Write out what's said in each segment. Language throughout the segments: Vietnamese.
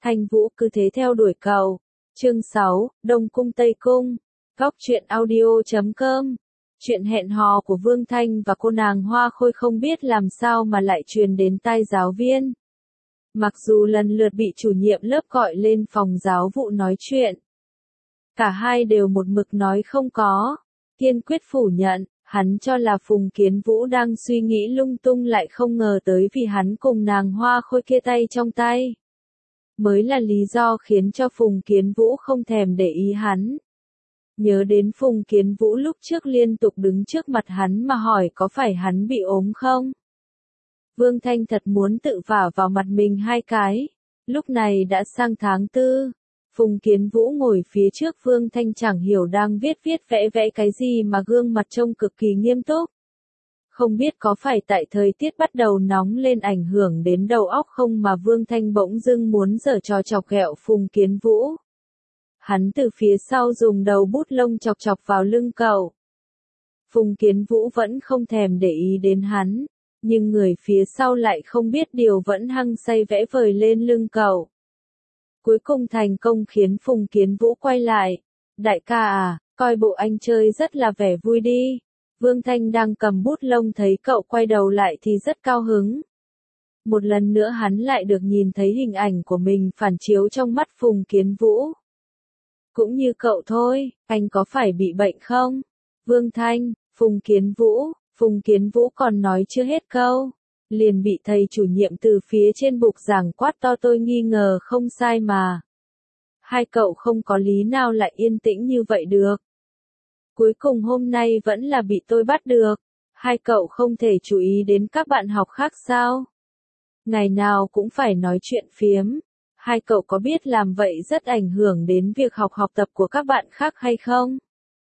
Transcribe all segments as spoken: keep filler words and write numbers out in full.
Thanh Vũ cứ thế theo đuổi cậu. Chương sáu, Đông Cung Tây Cung. Góc truyện audio chấm com. Chuyện hẹn hò của Vương Thanh và cô nàng Hoa Khôi không biết làm sao mà lại truyền đến tai giáo viên. Mặc dù lần lượt bị chủ nhiệm lớp gọi lên phòng giáo vụ nói chuyện. Cả hai đều một mực nói không có. Kiên quyết phủ nhận, hắn cho là Phùng Kiến Vũ đang suy nghĩ lung tung lại không ngờ tới vì hắn cùng nàng Hoa Khôi kia tay trong tay. Mới là lý do khiến cho Phùng Kiến Vũ không thèm để ý hắn. Nhớ đến Phùng Kiến Vũ lúc trước liên tục đứng trước mặt hắn mà hỏi có phải hắn bị ốm không? Vương Thanh thật muốn tự vả vào mặt mình hai cái. Lúc này đã sang tháng tư. Phùng Kiến Vũ ngồi phía trước Vương Thanh chẳng hiểu đang viết viết vẽ vẽ cái gì mà gương mặt trông cực kỳ nghiêm túc. Không biết có phải tại thời tiết bắt đầu nóng lên ảnh hưởng đến đầu óc không mà Vương Thanh bỗng dưng muốn giở trò chọc ghẹo Phùng Kiến Vũ. Hắn từ phía sau dùng đầu bút lông chọc chọc vào lưng cậu. Phùng Kiến Vũ vẫn không thèm để ý đến hắn, nhưng người phía sau lại không biết điều vẫn hăng say vẽ vời lên lưng cậu. Cuối cùng thành công khiến Phùng Kiến Vũ quay lại. Đại ca à, coi bộ anh chơi rất là vẻ vui đi. Vương Thanh đang cầm bút lông thấy cậu quay đầu lại thì rất cao hứng. Một lần nữa hắn lại được nhìn thấy hình ảnh của mình phản chiếu trong mắt Phùng Kiến Vũ. Cũng như cậu thôi, anh có phải bị bệnh không? Vương Thanh, Phùng Kiến Vũ, Phùng Kiến Vũ còn nói chưa hết câu. Liền bị thầy chủ nhiệm từ phía trên bục giảng quát to tôi nghi ngờ không sai mà. Hai cậu không có lý nào lại yên tĩnh như vậy được. Cuối cùng hôm nay vẫn là bị tôi bắt được. Hai cậu không thể chú ý đến các bạn học khác sao? Ngày nào cũng phải nói chuyện phiếm. Hai cậu có biết làm vậy rất ảnh hưởng đến việc học học tập của các bạn khác hay không?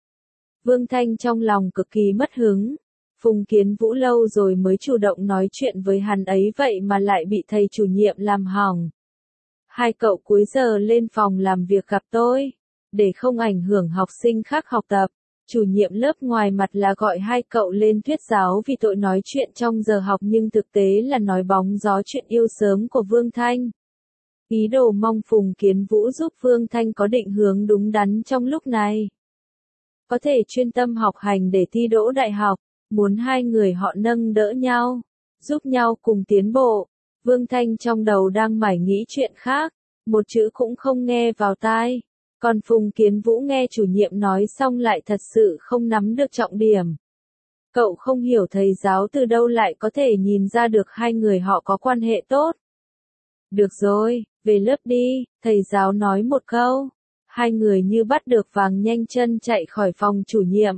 Vương Thanh trong lòng cực kỳ mất hứng. Phùng Kiến Vũ lâu rồi mới chủ động nói chuyện với hắn ấy vậy mà lại bị thầy chủ nhiệm làm hỏng. Hai cậu cuối giờ lên phòng làm việc gặp tôi. Để không ảnh hưởng học sinh khác học tập. Chủ nhiệm lớp ngoài mặt là gọi hai cậu lên thuyết giáo vì tội nói chuyện trong giờ học nhưng thực tế là nói bóng gió chuyện yêu sớm của Vương Thanh. Ý đồ mong Phùng Kiến Vũ giúp Vương Thanh có định hướng đúng đắn trong lúc này. Có thể chuyên tâm học hành để thi đỗ đại học, muốn hai người họ nâng đỡ nhau, giúp nhau cùng tiến bộ. Vương Thanh trong đầu đang mải nghĩ chuyện khác, một chữ cũng không nghe vào tai. Còn Phùng Kiến Vũ nghe chủ nhiệm nói xong lại thật sự không nắm được trọng điểm. Cậu không hiểu thầy giáo từ đâu lại có thể nhìn ra được hai người họ có quan hệ tốt. Được rồi, về lớp đi, thầy giáo nói một câu. Hai người như bắt được vàng nhanh chân chạy khỏi phòng chủ nhiệm.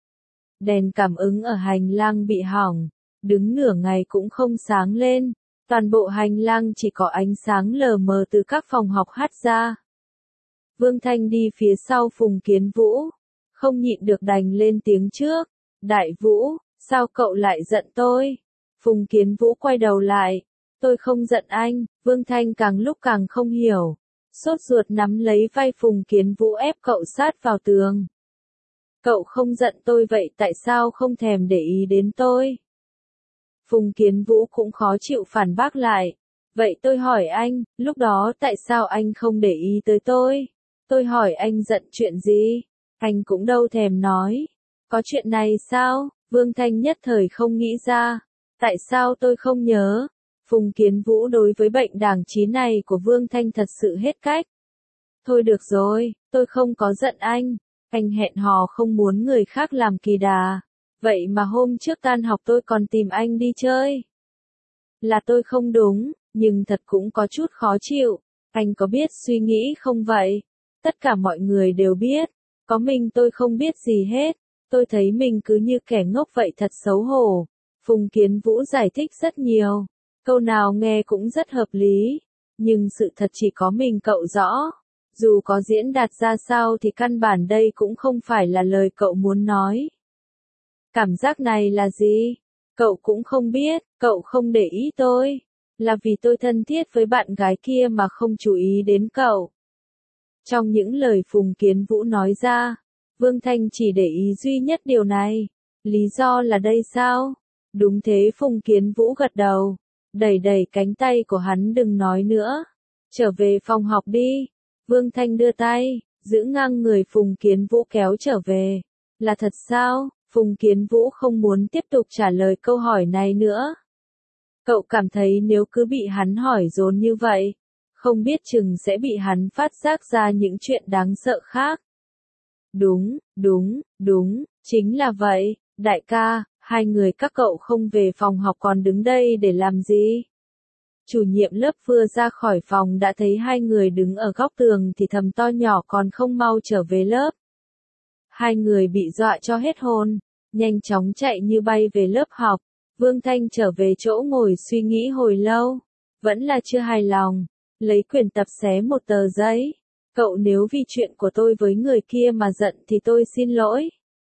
Đèn cảm ứng ở hành lang bị hỏng, đứng nửa ngày cũng không sáng lên. Toàn bộ hành lang chỉ có ánh sáng lờ mờ từ các phòng học hắt ra. Vương Thanh đi phía sau Phùng Kiến Vũ, không nhịn được đành lên tiếng trước. Đại Vũ, sao cậu lại giận tôi? Phùng Kiến Vũ quay đầu lại. Tôi không giận anh. Vương Thanh càng lúc càng không hiểu. Sốt ruột nắm lấy vai Phùng Kiến Vũ ép cậu sát vào tường. Cậu không giận tôi vậy tại sao không thèm để ý đến tôi? Phùng Kiến Vũ cũng khó chịu phản bác lại. Vậy tôi hỏi anh, lúc đó tại sao anh không để ý tới tôi? Tôi hỏi anh giận chuyện gì? Anh cũng đâu thèm nói. Có chuyện này sao? Vương Thanh nhất thời không nghĩ ra. Tại sao tôi không nhớ? Phùng Kiến Vũ đối với bệnh đảng trí này của Vương Thanh thật sự hết cách. Thôi được rồi, tôi không có giận anh. Anh hẹn hò không muốn người khác làm kỳ đà. Vậy mà hôm trước tan học tôi còn tìm anh đi chơi. Là tôi không đúng, nhưng thật cũng có chút khó chịu. Anh có biết suy nghĩ không vậy? Tất cả mọi người đều biết. Có mình tôi không biết gì hết. Tôi thấy mình cứ như kẻ ngốc vậy thật xấu hổ. Phùng Kiến Vũ giải thích rất nhiều. Câu nào nghe cũng rất hợp lý. Nhưng sự thật chỉ có mình cậu rõ. Dù có diễn đạt ra sao thì căn bản đây cũng không phải là lời cậu muốn nói. Cảm giác này là gì? Cậu cũng không biết, cậu không để ý tôi. Là vì tôi thân thiết với bạn gái kia mà không chú ý đến cậu. Trong những lời Phùng Kiến Vũ nói ra, Vương Thanh chỉ để ý duy nhất điều này. Lý do là đây sao? Đúng thế Phùng Kiến Vũ gật đầu. Đẩy đẩy cánh tay của hắn đừng nói nữa. Trở về phòng học đi. Vương Thanh đưa tay, giữ ngang người Phùng Kiến Vũ kéo trở về. Là thật sao? Phùng Kiến Vũ không muốn tiếp tục trả lời câu hỏi này nữa. Cậu cảm thấy nếu cứ bị hắn hỏi dồn như vậy, không biết chừng sẽ bị hắn phát giác ra những chuyện đáng sợ khác. Đúng, đúng, đúng, chính là vậy, đại ca, hai người các cậu không về phòng học còn đứng đây để làm gì? Chủ nhiệm lớp vừa ra khỏi phòng đã thấy hai người đứng ở góc tường thì thầm to nhỏ còn không mau trở về lớp. Hai người bị dọa cho hết hồn, nhanh chóng chạy như bay về lớp học. Vương Thanh trở về chỗ ngồi suy nghĩ hồi lâu, vẫn là chưa hài lòng, lấy quyển tập xé một tờ giấy. Cậu nếu vì chuyện của tôi với người kia mà giận thì tôi xin lỗi.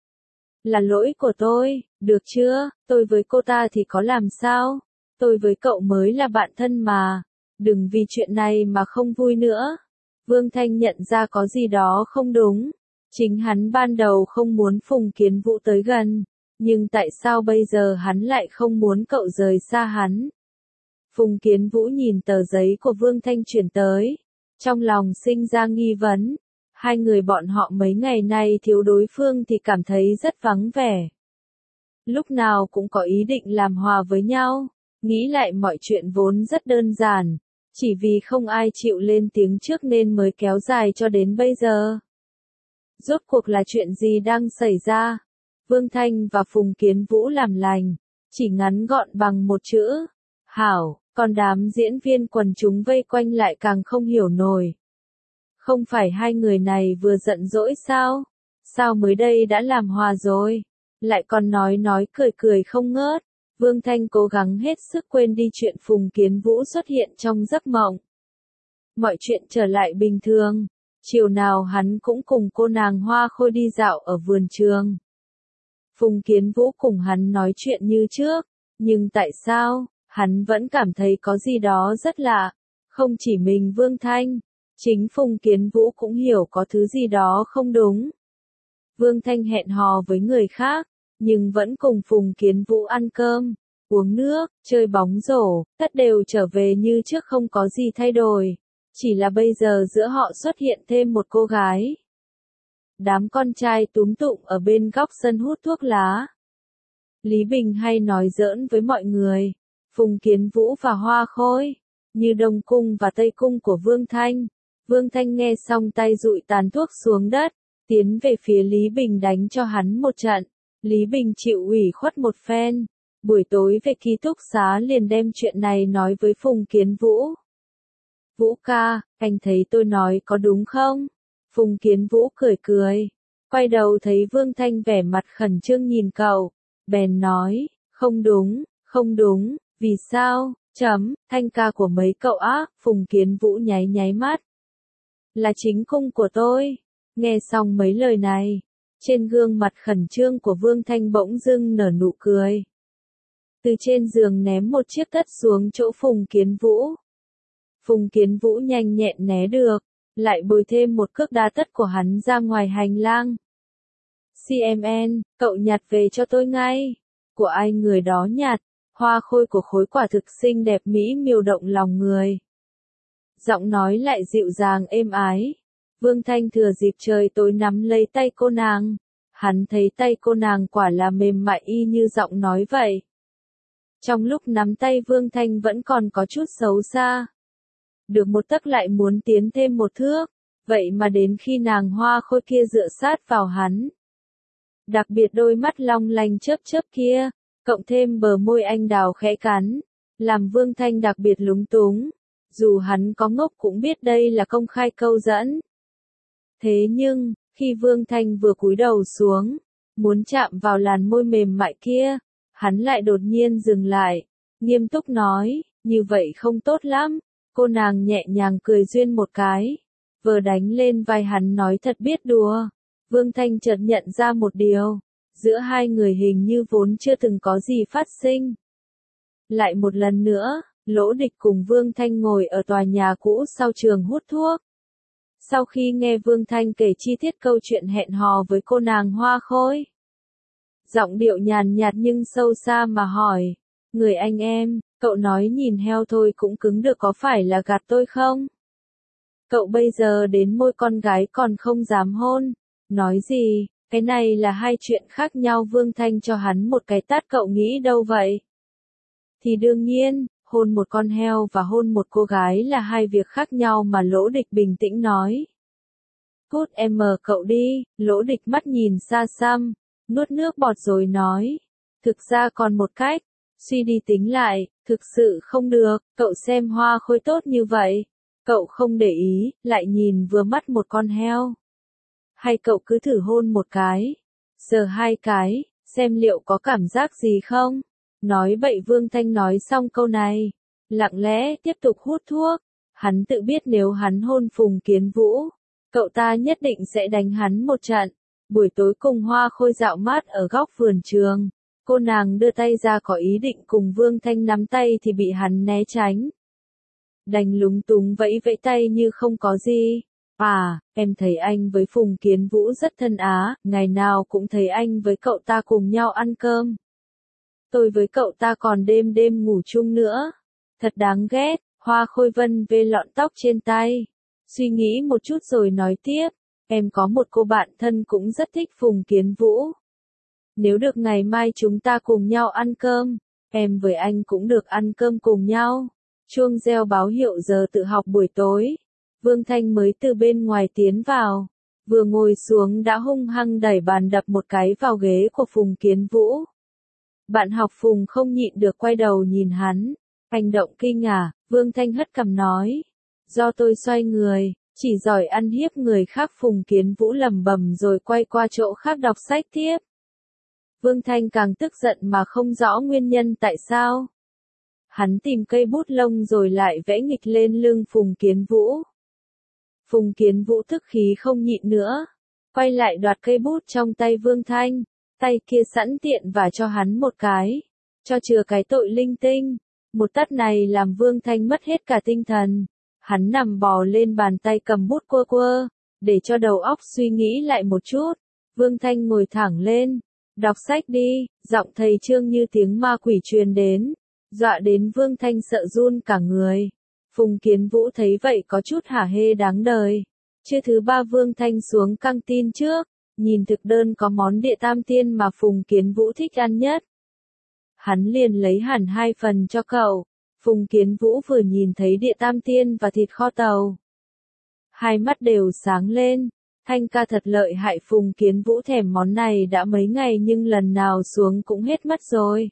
Là lỗi của tôi, được chưa, tôi với cô ta thì có làm sao, tôi với cậu mới là bạn thân mà, đừng vì chuyện này mà không vui nữa. Vương Thanh nhận ra có gì đó không đúng, chính hắn ban đầu không muốn Phùng Kiến Vũ tới gần. Nhưng tại sao bây giờ hắn lại không muốn cậu rời xa hắn? Phùng Kiến Vũ nhìn tờ giấy của Vương Thanh chuyển tới. Trong lòng sinh ra nghi vấn. Hai người bọn họ mấy ngày nay thiếu đối phương thì cảm thấy rất vắng vẻ. Lúc nào cũng có ý định làm hòa với nhau. Nghĩ lại mọi chuyện vốn rất đơn giản. Chỉ vì không ai chịu lên tiếng trước nên mới kéo dài cho đến bây giờ. Rốt cuộc là chuyện gì đang xảy ra? Vương Thanh và Phùng Kiến Vũ làm lành, chỉ ngắn gọn bằng một chữ, hảo, còn đám diễn viên quần chúng vây quanh lại càng không hiểu nổi. Không phải hai người này vừa giận dỗi sao? Sao mới đây đã làm hòa rồi? Lại còn nói nói cười cười không ngớt. Vương Thanh cố gắng hết sức quên đi chuyện Phùng Kiến Vũ xuất hiện trong giấc mộng. Mọi chuyện trở lại bình thường. Chiều nào hắn cũng cùng cô nàng Hoa Khôi đi dạo ở vườn trường. Phùng Kiến Vũ cùng hắn nói chuyện như trước, nhưng tại sao, hắn vẫn cảm thấy có gì đó rất lạ. Không chỉ mình Vương Thanh, chính Phùng Kiến Vũ cũng hiểu có thứ gì đó không đúng. Vương Thanh hẹn hò với người khác, nhưng vẫn cùng Phùng Kiến Vũ ăn cơm, uống nước, chơi bóng rổ, tất đều trở về như trước không có gì thay đổi. Chỉ là bây giờ giữa họ xuất hiện thêm một cô gái. Đám con trai túm tụm ở bên góc sân hút thuốc lá. Lý Bình hay nói giỡn với mọi người. Phùng Kiến Vũ và Hoa Khôi, như Đông Cung và Tây Cung của Vương Thanh. Vương Thanh nghe xong tay dụi tàn thuốc xuống đất, tiến về phía Lý Bình đánh cho hắn một trận. Lý Bình chịu ủy khuất một phen. Buổi tối về ký túc xá liền đem chuyện này nói với Phùng Kiến Vũ. Vũ ca, anh thấy tôi nói có đúng không? Phùng Kiến Vũ cười cười, quay đầu thấy Vương Thanh vẻ mặt khẩn trương nhìn cậu, bèn nói, không đúng, không đúng, vì sao, chấm, Thanh ca của mấy cậu á, Phùng Kiến Vũ nháy nháy mắt. Là chính cung của tôi. Nghe xong mấy lời này, trên gương mặt khẩn trương của Vương Thanh bỗng dưng nở nụ cười. Từ trên giường ném một chiếc tất xuống chỗ Phùng Kiến Vũ. Phùng Kiến Vũ nhanh nhẹn né được, lại bồi thêm một cước đá tất của hắn ra ngoài hành lang. xê em en, cậu nhặt về cho tôi ngay. Của ai người đó nhặt, Hoa Khôi của Khối quả thực xinh đẹp mỹ miều động lòng người. Giọng nói lại dịu dàng êm ái. Vương Thanh thừa dịp trời tối nắm lấy tay cô nàng. Hắn thấy tay cô nàng quả là mềm mại y như giọng nói vậy. Trong lúc nắm tay Vương Thanh vẫn còn có chút xấu xa. Được một tấc lại muốn tiến thêm một thước, vậy mà đến khi nàng Hoa Khôi kia dựa sát vào hắn. Đặc biệt đôi mắt long lanh chớp chớp kia, cộng thêm bờ môi anh đào khẽ cắn, làm Vương Thanh đặc biệt lúng túng, dù hắn có ngốc cũng biết đây là công khai câu dẫn. Thế nhưng, khi Vương Thanh vừa cúi đầu xuống, muốn chạm vào làn môi mềm mại kia, hắn lại đột nhiên dừng lại, nghiêm túc nói, như vậy không tốt lắm. Cô nàng nhẹ nhàng cười duyên một cái, vừa đánh lên vai hắn nói thật biết đùa. Vương Thanh chợt nhận ra một điều, giữa hai người hình như vốn chưa từng có gì phát sinh. Lại một lần nữa, Lỗ Địch cùng Vương Thanh ngồi ở tòa nhà cũ sau trường hút thuốc. Sau khi nghe Vương Thanh kể chi tiết câu chuyện hẹn hò với cô nàng Hoa Khôi, giọng điệu nhàn nhạt nhưng sâu xa mà hỏi, người anh em, cậu nói nhìn heo thôi cũng cứng được có phải là gạt tôi không? Cậu bây giờ đến môi con gái còn không dám hôn. Nói gì, cái này là hai chuyện khác nhau. Vương Thanh cho hắn một cái tát. Cậu nghĩ đâu vậy? Thì đương nhiên, hôn một con heo và hôn một cô gái là hai việc khác nhau mà. Lỗ Địch bình tĩnh nói. Cút em mờ cậu đi. Lỗ Địch mắt nhìn xa xăm, nuốt nước bọt rồi nói. Thực ra còn một cách, suy đi tính lại, thực sự không được. Cậu xem Hoa Khôi tốt như vậy, cậu không để ý, lại nhìn vừa mắt một con heo. Hay cậu cứ thử hôn một cái, sờ hai cái, xem liệu có cảm giác gì không? Nói bậy. Vương Thanh nói xong câu này, lặng lẽ tiếp tục hút thuốc. Hắn tự biết nếu hắn hôn Phùng Kiến Vũ, cậu ta nhất định sẽ đánh hắn một trận. Buổi tối cùng Hoa Khôi dạo mát ở góc vườn trường, cô nàng đưa tay ra có ý định cùng Vương Thanh nắm tay thì bị hắn né tránh. Đành lúng túng vẫy vẫy tay như không có gì. À, em thấy anh với Phùng Kiến Vũ rất thân á, ngày nào cũng thấy anh với cậu ta cùng nhau ăn cơm. Tôi với cậu ta còn đêm đêm ngủ chung nữa. Thật đáng ghét. Hoa Khôi vân vê lọn tóc trên tay, suy nghĩ một chút rồi nói tiếp. Em có một cô bạn thân cũng rất thích Phùng Kiến Vũ. Nếu được ngày mai chúng ta cùng nhau ăn cơm, em với anh cũng được ăn cơm cùng nhau. Chuông reo báo hiệu giờ tự học buổi tối. Vương Thanh mới từ bên ngoài tiến vào, vừa ngồi xuống đã hung hăng đẩy bàn đập một cái vào ghế của Phùng Kiến Vũ. Bạn học Phùng không nhịn được quay đầu nhìn hắn, hành động kinh ngạc. Vương Thanh hất cằm nói, do tôi xoay người, chỉ giỏi ăn hiếp người khác. Phùng Kiến Vũ lẩm bẩm rồi quay qua chỗ khác đọc sách tiếp. Vương Thanh càng tức giận mà không rõ nguyên nhân tại sao. Hắn tìm cây bút lông rồi lại vẽ nghịch lên lưng Phùng Kiến Vũ. Phùng Kiến Vũ tức khí không nhịn nữa, quay lại đoạt cây bút trong tay Vương Thanh, tay kia sẵn tiện và cho hắn một cái, cho chừa cái tội linh tinh. Một tát này làm Vương Thanh mất hết cả tinh thần. Hắn nằm bò lên bàn tay cầm bút quơ quơ, để cho đầu óc suy nghĩ lại một chút. Vương Thanh ngồi thẳng lên, đọc sách đi. Giọng thầy Trương như tiếng ma quỷ truyền đến, dọa đến Vương Thanh sợ run cả người. Phùng Kiến Vũ thấy vậy có chút hả hê đáng đời. Trưa thứ ba Vương Thanh xuống căng tin trước, nhìn thực đơn có món địa tam tiên mà Phùng Kiến Vũ thích ăn nhất. Hắn liền lấy hẳn hai phần cho cậu. Phùng Kiến Vũ vừa nhìn thấy địa tam tiên và thịt kho tàu, hai mắt đều sáng lên. Thanh ca thật lợi hại. Phùng Kiến Vũ thèm món này đã mấy ngày nhưng lần nào xuống cũng hết mất rồi.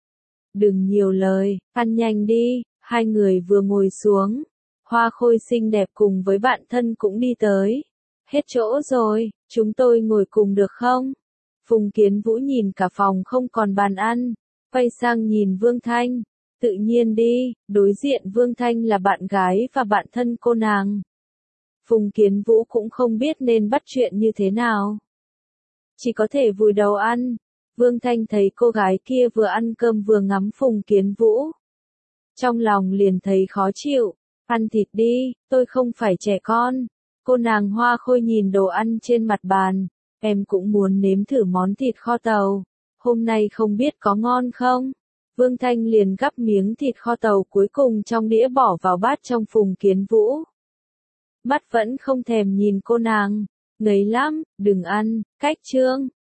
Đừng nhiều lời, ăn nhanh đi. Hai người vừa ngồi xuống, Hoa Khôi xinh đẹp cùng với bạn thân cũng đi tới. Hết chỗ rồi, chúng tôi ngồi cùng được không? Phùng Kiến Vũ nhìn cả phòng không còn bàn ăn, quay sang nhìn Vương Thanh. Tự nhiên đi. Đối diện Vương Thanh là bạn gái và bạn thân cô nàng. Phùng Kiến Vũ cũng không biết nên bắt chuyện như thế nào, chỉ có thể vùi đầu ăn. Vương Thanh thấy cô gái kia vừa ăn cơm vừa ngắm Phùng Kiến Vũ, trong lòng liền thấy khó chịu. Ăn thịt đi, tôi không phải trẻ con. Cô nàng Hoa Khôi nhìn đồ ăn trên mặt bàn, em cũng muốn nếm thử món thịt kho tàu. Hôm nay không biết có ngon không? Vương Thanh liền gắp miếng thịt kho tàu cuối cùng trong đĩa bỏ vào bát trong Phùng Kiến Vũ. Mắt vẫn không thèm nhìn cô nàng. Ngấy lắm, đừng ăn, cách Trương.